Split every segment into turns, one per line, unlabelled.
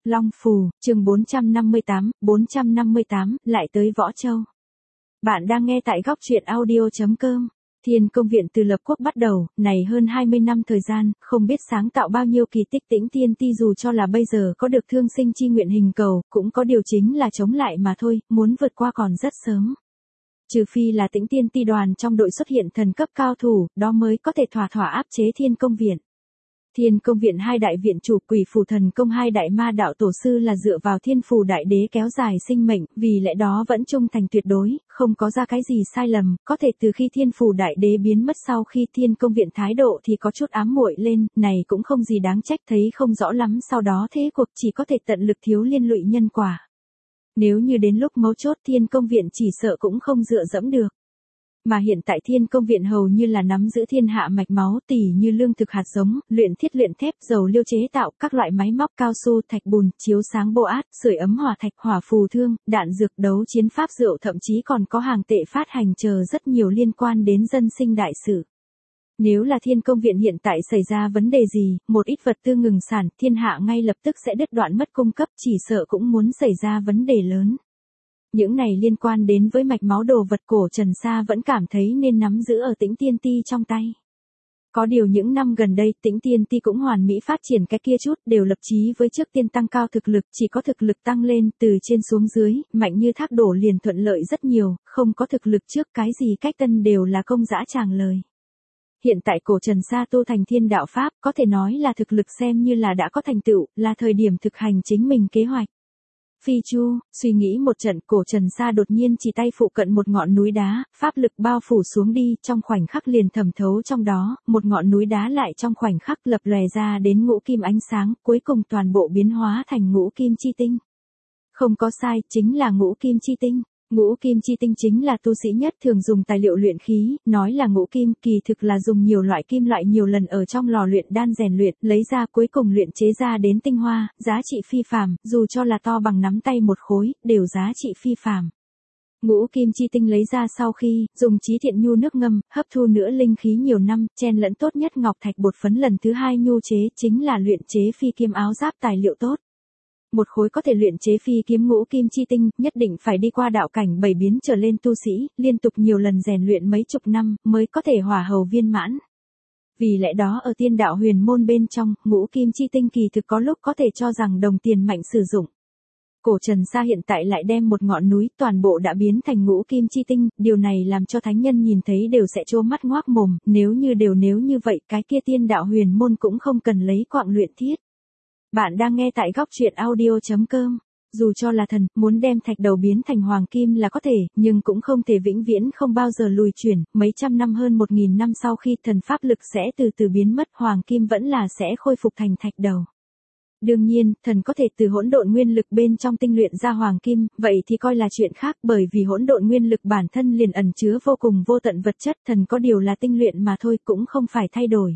Long Phù, chương 458, lại tới Võ Châu. Bạn đang nghe tại góc truyện audio.com. Thiên Công Viện từ lập quốc bắt đầu, này hơn 20 năm thời gian, không biết sáng tạo bao nhiêu kỳ tích. Tĩnh Tiên Ti dù cho là bây giờ có được thương sinh chi nguyện hình cầu, cũng có điều chính là chống lại mà thôi, muốn vượt qua còn rất sớm. Trừ phi là Tĩnh Tiên Ti đoàn trong đội xuất hiện thần cấp cao thủ, đó mới có thể thỏa áp chế Thiên Công Viện. Thiên Công Viện hai đại viện chủ Quỷ Phù Thần Công hai đại ma đạo tổ sư là dựa vào Thiên Phù Đại Đế kéo dài sinh mệnh, vì lẽ đó vẫn trung thành tuyệt đối, không có ra cái gì sai lầm, có thể từ khi Thiên Phù Đại Đế biến mất sau khi Thiên Công Viện thái độ thì có chút ám muội lên, này cũng không gì đáng trách, thấy không rõ lắm sau đó thế cuộc chỉ có thể tận lực thiếu liên lụy nhân quả. Nếu như đến lúc mấu chốt Thiên Công Viện chỉ sợ cũng không dựa dẫm được. Mà hiện tại Thiên Công Viện hầu như là nắm giữ thiên hạ mạch máu, tỉ như lương thực hạt giống, luyện thiết luyện thép, dầu liêu chế tạo, các loại máy móc cao su, thạch bùn, chiếu sáng bô át, sưởi ấm hỏa thạch, hỏa phù thương, đạn dược, đấu chiến pháp rượu, thậm chí còn có hàng tệ phát hành chờ rất nhiều liên quan đến dân sinh đại sự. Nếu là Thiên Công Viện hiện tại xảy ra vấn đề gì, một ít vật tư ngừng sản, thiên hạ ngay lập tức sẽ đứt đoạn mất cung cấp, chỉ sợ cũng muốn xảy ra vấn đề lớn. Những này liên quan đến với mạch máu đồ vật Cổ Trần Sa vẫn cảm thấy nên nắm giữ ở Tĩnh Tiên Ti trong tay. Có điều những năm gần đây Tĩnh Tiên Ti cũng hoàn mỹ phát triển cái kia chút, đều lập chí với trước tiên tăng cao thực lực, chỉ có thực lực tăng lên từ trên xuống dưới, mạnh như thác đổ liền thuận lợi rất nhiều, không có thực lực trước cái gì cách tân đều là công dã tràng lời. Hiện tại Cổ Trần Sa tu thành thiên đạo pháp, có thể nói là thực lực xem như là đã có thành tựu, là thời điểm thực hành chính mình kế hoạch. Phi chu, suy nghĩ một trận, Cổ Trần Sa đột nhiên chỉ tay phụ cận một ngọn núi đá, pháp lực bao phủ xuống đi, trong khoảnh khắc liền thẩm thấu trong đó, một ngọn núi đá lại trong khoảnh khắc lập lòe ra đến ngũ kim ánh sáng, cuối cùng toàn bộ biến hóa thành ngũ kim chi tinh. Không có sai, chính là ngũ kim chi tinh. Ngũ kim chi tinh chính là tu sĩ nhất thường dùng tài liệu luyện khí, nói là ngũ kim, kỳ thực là dùng nhiều loại kim loại nhiều lần ở trong lò luyện đan rèn luyện, lấy ra cuối cùng luyện chế ra đến tinh hoa, giá trị phi phàm, dù cho là to bằng nắm tay một khối, đều giá trị phi phàm. Ngũ kim chi tinh lấy ra sau khi, dùng trí thiện nhu nước ngâm, hấp thu nữa linh khí nhiều năm, chen lẫn tốt nhất ngọc thạch bột phấn lần thứ hai nhu chế, chính là luyện chế phi kiếm áo giáp tài liệu tốt. Một khối có thể luyện chế phi kiếm ngũ kim chi tinh, nhất định phải đi qua đạo cảnh 7 biến trở lên tu sĩ, liên tục nhiều lần rèn luyện mấy chục năm, mới có thể hỏa hầu viên mãn. Vì lẽ đó ở tiên đạo huyền môn bên trong, ngũ kim chi tinh kỳ thực có lúc có thể cho rằng đồng tiền mạnh sử dụng. Cổ Trần Sa hiện tại lại đem một ngọn núi toàn bộ đã biến thành ngũ kim chi tinh, điều này làm cho thánh nhân nhìn thấy đều sẽ trố mắt ngoác mồm, nếu như vậy cái kia tiên đạo huyền môn cũng không cần lấy quạng luyện thiết. Bạn đang nghe tại góc truyện audio.com. Dù cho là thần, muốn đem thạch đầu biến thành hoàng kim là có thể, nhưng cũng không thể vĩnh viễn không bao giờ lùi chuyển, mấy trăm năm hơn 1000 năm sau khi thần pháp lực sẽ từ từ biến mất, hoàng kim vẫn là sẽ khôi phục thành thạch đầu. Đương nhiên, thần có thể từ hỗn độn nguyên lực bên trong tinh luyện ra hoàng kim, vậy thì coi là chuyện khác, bởi vì hỗn độn nguyên lực bản thân liền ẩn chứa vô cùng vô tận vật chất, thần có điều là tinh luyện mà thôi, cũng không phải thay đổi.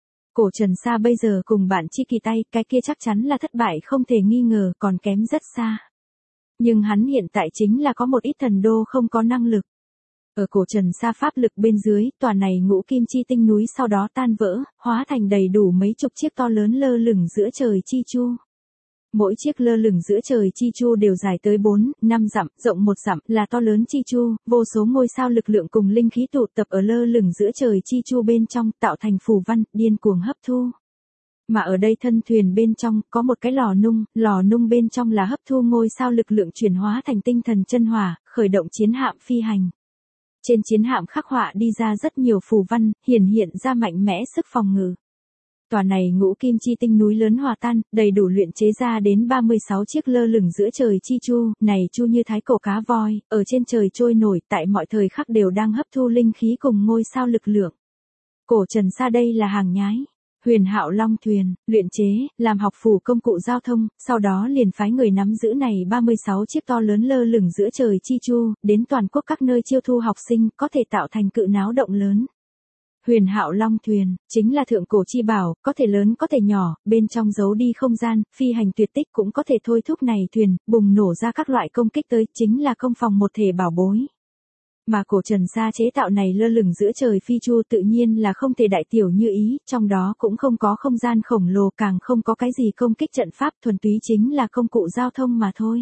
Cổ Trần Sa bây giờ cùng bạn chi kỳ tay, cái kia chắc chắn là thất bại không thể nghi ngờ, còn kém rất xa. Nhưng hắn hiện tại chính là có một ít thần đô không có năng lực. Ở Cổ Trần Sa pháp lực bên dưới, tòa này ngũ kim chi tinh núi sau đó tan vỡ, hóa thành đầy đủ mấy chục chiếc to lớn lơ lửng giữa trời chi chu. Mỗi chiếc lơ lửng giữa trời chi chu đều dài tới 4, 5 dặm, rộng 1 dặm, là to lớn chi chu, vô số ngôi sao lực lượng cùng linh khí tụ tập ở lơ lửng giữa trời chi chu bên trong, tạo thành phù văn, điên cuồng hấp thu. Mà ở đây thân thuyền bên trong, có một cái lò nung bên trong là hấp thu ngôi sao lực lượng chuyển hóa thành tinh thần chân hỏa, khởi động chiến hạm phi hành. Trên chiến hạm khắc họa đi ra rất nhiều phù văn, hiển hiện ra mạnh mẽ sức phòng ngự. Tòa này ngũ kim chi tinh núi lớn hòa tan, đầy đủ luyện chế ra đến 36 chiếc lơ lửng giữa trời chi chu, này chu như thái cổ cá voi, ở trên trời trôi nổi, tại mọi thời khắc đều đang hấp thu linh khí cùng ngôi sao lực lượng. Cổ Trần Sa đây là hàng nhái. Huyền Hạo Long thuyền, luyện chế, làm học phủ công cụ giao thông, sau đó liền phái người nắm giữ này 36 chiếc to lớn lơ lửng giữa trời chi chu, đến toàn quốc các nơi chiêu thu học sinh, có thể tạo thành cự náo động lớn. Huyền Hạo Long thuyền, chính là thượng cổ chi bảo, có thể lớn có thể nhỏ, bên trong giấu đi không gian, phi hành tuyệt tích cũng có thể thôi thúc này thuyền, bùng nổ ra các loại công kích tới, chính là công phòng một thể bảo bối. Mà cổ Trần Sa chế tạo này lơ lửng giữa trời phi chu tự nhiên là không thể đại tiểu như ý, trong đó cũng không có không gian khổng lồ, càng không có cái gì công kích trận pháp, thuần túy chính là công cụ giao thông mà thôi.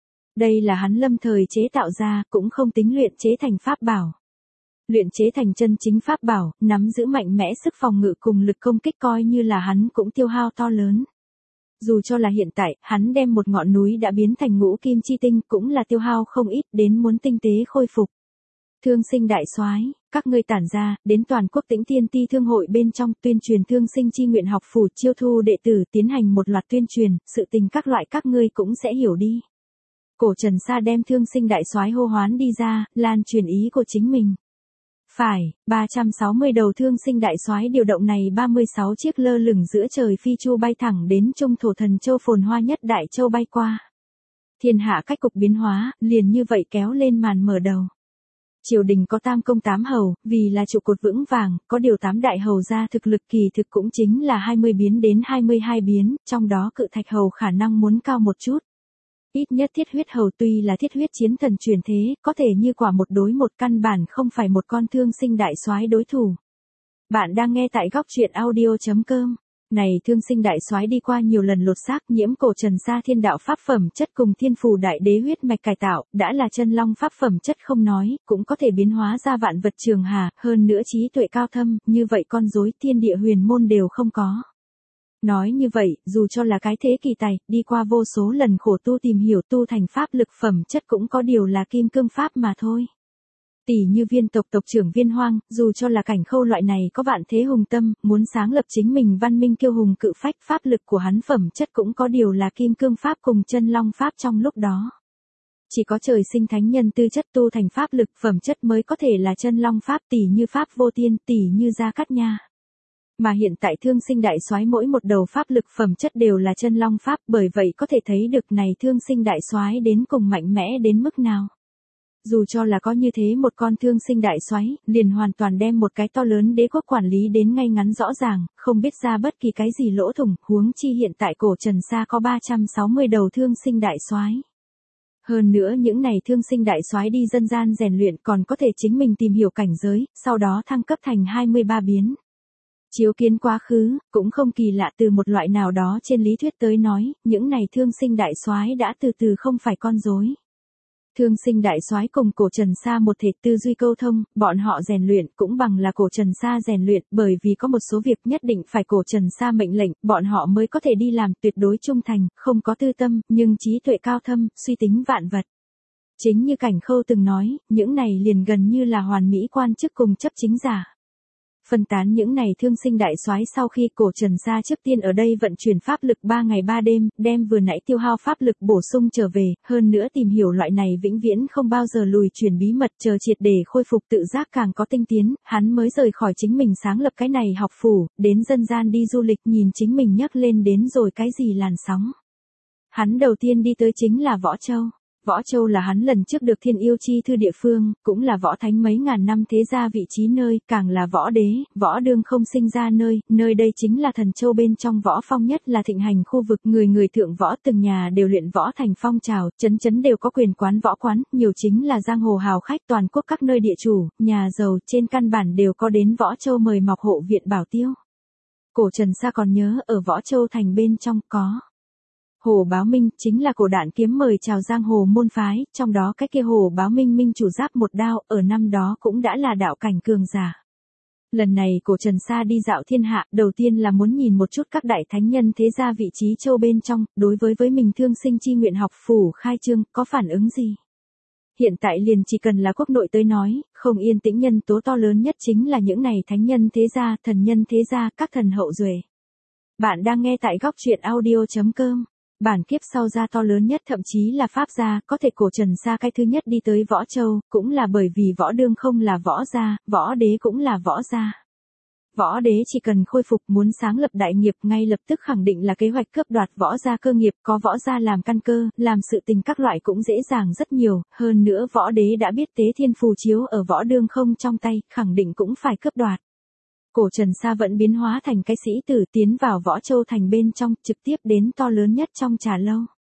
Đây là hắn lâm thời chế tạo ra, cũng không tính luyện chế thành pháp bảo. Luyện chế thành chân chính pháp bảo, nắm giữ mạnh mẽ sức phòng ngự cùng lực công kích, coi như là hắn cũng tiêu hao to lớn. Dù cho là hiện tại, hắn đem một ngọn núi đã biến thành ngũ kim chi tinh cũng là tiêu hao không ít, đến muốn tinh tế khôi phục. Thương sinh đại soái, các ngươi tản ra, đến toàn quốc Tĩnh Tiên Ti thương hội bên trong, tuyên truyền thương sinh chi nguyện học phủ, chiêu thu đệ tử, tiến hành một loạt tuyên truyền, sự tình các loại các ngươi cũng sẽ hiểu đi. Cổ Trần Sa đem thương sinh đại soái hô hoán đi ra, lan truyền ý của chính mình. Phải, 360 đầu thương sinh đại soái điều động này 36 chiếc lơ lửng giữa trời phi chu bay thẳng đến Trung Thổ Thần Châu phồn hoa nhất Đại Châu bay qua. Thiên hạ cách cục biến hóa, liền như vậy kéo lên màn mở đầu. Triều đình có tam công 8 hầu, vì là trụ cột vững vàng, có điều 8 đại hầu ra thực lực kỳ thực cũng chính là 20 biến đến 22 biến, trong đó cự thạch hầu khả năng muốn cao một chút. Ít nhất thiết huyết hầu tuy là thiết huyết chiến thần truyền thế, có thể như quả một đối một, căn bản không phải một con thương sinh đại soái đối thủ. Bạn đang nghe tại góc truyện audio.com. Này thương sinh đại soái đi qua nhiều lần lột xác, nhiễm cổ Trần Sa thiên đạo pháp phẩm chất cùng thiên phù đại đế huyết mạch cải tạo, đã là chân long pháp phẩm chất không nói, cũng có thể biến hóa ra vạn vật trường hà, hơn nữa trí tuệ cao thâm, như vậy con rối thiên địa huyền môn đều không có. Nói như vậy, dù cho là cái thế kỳ tài, đi qua vô số lần khổ tu tìm hiểu tu thành pháp lực phẩm chất cũng có điều là kim cương pháp mà thôi. Tỷ như Viên tộc tộc trưởng Viên Hoang, dù cho là Cảnh Khâu loại này có vạn thế hùng tâm, muốn sáng lập chính mình văn minh kiêu hùng cự phách, pháp lực của hắn phẩm chất cũng có điều là kim cương pháp cùng chân long pháp trong lúc đó. Chỉ có trời sinh thánh nhân tư chất tu thành pháp lực phẩm chất mới có thể là chân long pháp, tỷ như Pháp Vô Tiên, tỷ như Gia Cát Nha. Mà hiện tại thương sinh đại soái mỗi một đầu pháp lực phẩm chất đều là chân long pháp, bởi vậy có thể thấy được này thương sinh đại soái đến cùng mạnh mẽ đến mức nào. Dù cho là có như thế một con thương sinh đại soái, liền hoàn toàn đem một cái to lớn đế quốc quản lý đến ngay ngắn rõ ràng, không biết ra bất kỳ cái gì lỗ thủng, huống chi hiện tại cổ Trần Sa có 360 đầu thương sinh đại soái. Hơn nữa những này thương sinh đại soái đi dân gian rèn luyện còn có thể chính mình tìm hiểu cảnh giới, sau đó thăng cấp thành 23 biến. Chiếu kiến quá khứ, cũng không kỳ lạ, từ một loại nào đó trên lý thuyết tới nói, những này thương sinh đại soái đã từ từ không phải con rối. Thương sinh đại soái cùng cổ Trần Sa một thể tư duy câu thông, bọn họ rèn luyện cũng bằng là cổ Trần Sa rèn luyện, bởi vì có một số việc nhất định phải cổ Trần Sa mệnh lệnh, bọn họ mới có thể đi làm, tuyệt đối trung thành, không có tư tâm, nhưng trí tuệ cao thâm, suy tính vạn vật. Chính như Cảnh Khâu từng nói, những này liền gần như là hoàn mỹ quan chức cùng chấp chính giả. Phân tán những này thương sinh đại soái sau khi cổ Trần Sa trước tiên ở đây vận chuyển pháp lực 3 ngày 3 đêm, đem vừa nãy tiêu hao pháp lực bổ sung trở về, hơn nữa tìm hiểu loại này vĩnh viễn không bao giờ lùi chuyển bí mật, chờ triệt để khôi phục tự giác càng có tinh tiến, hắn mới rời khỏi chính mình sáng lập cái này học phủ, đến dân gian đi du lịch, nhìn chính mình nhấc lên đến rồi cái gì làn sóng. Hắn đầu tiên đi tới chính là Võ Châu. Võ Châu là hắn lần trước được thiên yêu chi thư địa phương, cũng là võ thánh mấy ngàn năm thế gia vị trí nơi, càng là võ đế, võ đương không sinh ra nơi, nơi đây chính là Thần Châu bên trong võ phong nhất là thịnh hành khu vực, người người thượng võ, từng nhà đều luyện võ thành phong trào, chấn chấn đều có quyền quán võ quán, nhiều chính là giang hồ hào khách, toàn quốc các nơi địa chủ, nhà giàu trên căn bản đều có đến Võ Châu mời mọc hộ viện bảo tiêu. Cổ Trần Sa còn nhớ ở Võ Châu thành bên trong có Hồ Báo Minh, chính là cổ đạn kiếm mời chào giang hồ môn phái, trong đó cái kia Hồ Báo Minh minh chủ giáp một đao, ở năm đó cũng đã là đạo cảnh cường giả. Lần này cổ Trần Sa đi dạo thiên hạ, đầu tiên là muốn nhìn một chút các đại thánh nhân thế gia vị trí châu bên trong, đối với mình thương sinh chi nguyện học phủ khai trương, có phản ứng gì? Hiện tại liền chỉ cần là quốc nội tới nói, không yên tĩnh nhân tố to lớn nhất chính là những này thánh nhân thế gia, thần nhân thế gia, các thần hậu duệ. Bạn đang nghe tại góc truyện audio.com. Bản kiếp sau gia to lớn nhất thậm chí là Pháp gia, có thể cổ Trần Sa cái thứ nhất đi tới Võ Châu, cũng là bởi vì võ đương không là võ gia, võ đế cũng là võ gia. Võ đế chỉ cần khôi phục muốn sáng lập đại nghiệp ngay lập tức khẳng định là kế hoạch cướp đoạt võ gia cơ nghiệp, có võ gia làm căn cơ, làm sự tình các loại cũng dễ dàng rất nhiều, hơn nữa võ đế đã biết tế thiên phù chiếu ở võ đương không trong tay, khẳng định cũng phải cướp đoạt. Cổ Trần Sa vẫn biến hóa thành cái sĩ tử tiến vào Võ Châu thành bên trong, trực tiếp đến to lớn nhất trong trà lâu.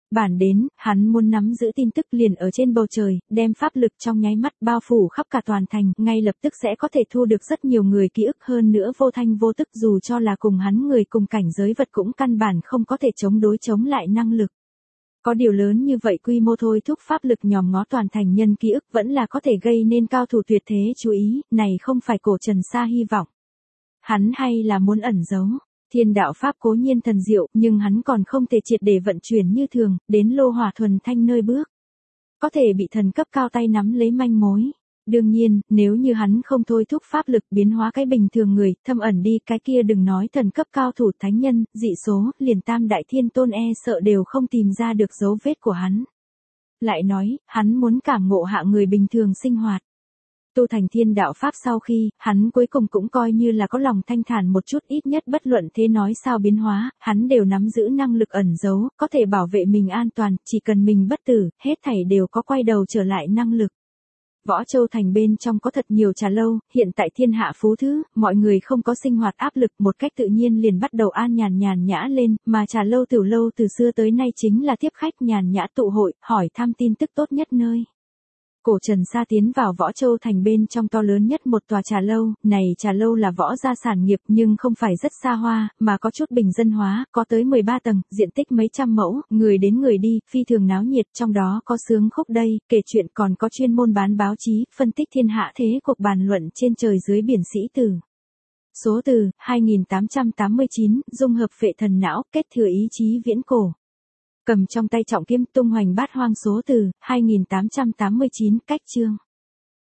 Bản đến, hắn muốn nắm giữ tin tức liền ở trên bầu trời, đem pháp lực trong nháy mắt bao phủ khắp cả toàn thành, ngay lập tức sẽ có thể thu được rất nhiều người ký ức, hơn nữa vô thanh vô tức, dù cho là cùng hắn người cùng cảnh giới vật cũng căn bản không có thể chống lại năng lực. Có điều lớn như vậy quy mô thôi thúc pháp lực nhòm ngó toàn thành nhân ký ức vẫn là có thể gây nên cao thủ tuyệt thế chú ý, này không phải Cổ Trần Sa hy vọng. Hắn hay là muốn ẩn giấu. Thiên đạo pháp cố nhiên thần diệu, nhưng hắn còn không thể triệt để vận chuyển như thường, đến lô hỏa thuần thanh nơi bước. Có thể bị thần cấp cao tay nắm lấy manh mối. Đương nhiên, nếu như hắn không thôi thúc pháp lực biến hóa cái bình thường người, thâm ẩn đi cái kia đừng nói thần cấp cao thủ thánh nhân, dị số, liền tam đại thiên tôn sợ đều không tìm ra được dấu vết của hắn. Lại nói, hắn muốn cảm ngộ hạ người bình thường sinh hoạt. Tu thành thiên đạo pháp sau khi, hắn cuối cùng cũng coi như là có lòng thanh thản một chút, ít nhất bất luận thế nói sao biến hóa, hắn đều nắm giữ năng lực ẩn giấu, có thể bảo vệ mình an toàn, chỉ cần mình bất tử, hết thảy đều có quay đầu trở lại năng lực. Võ Châu thành bên trong có thật nhiều trà lâu, hiện tại thiên hạ phú thứ, mọi người không có sinh hoạt áp lực, một cách tự nhiên liền bắt đầu nhàn nhã lên, mà trà lâu tiểu lâu từ xưa tới nay chính là tiếp khách nhàn nhã tụ hội, hỏi thăm tin tức tốt nhất nơi. Cổ Trần Sa tiến vào Võ Châu thành bên trong to lớn nhất một tòa trà lâu, này trà lâu là võ gia sản nghiệp nhưng không phải rất xa hoa, mà có chút bình dân hóa, có tới 13 tầng, diện tích mấy trăm mẫu, người đến người đi, phi thường náo nhiệt, trong đó có sướng khúc đây, kể chuyện, còn có chuyên môn bán báo chí, phân tích thiên hạ thế cuộc, bàn luận trên trời dưới biển sĩ tử. Số từ, 2889, dung hợp phệ thần não, kết thừa ý chí viễn cổ. Cầm trong tay trọng kiếm tung hoành bát hoang, số từ, 2889, cách chương.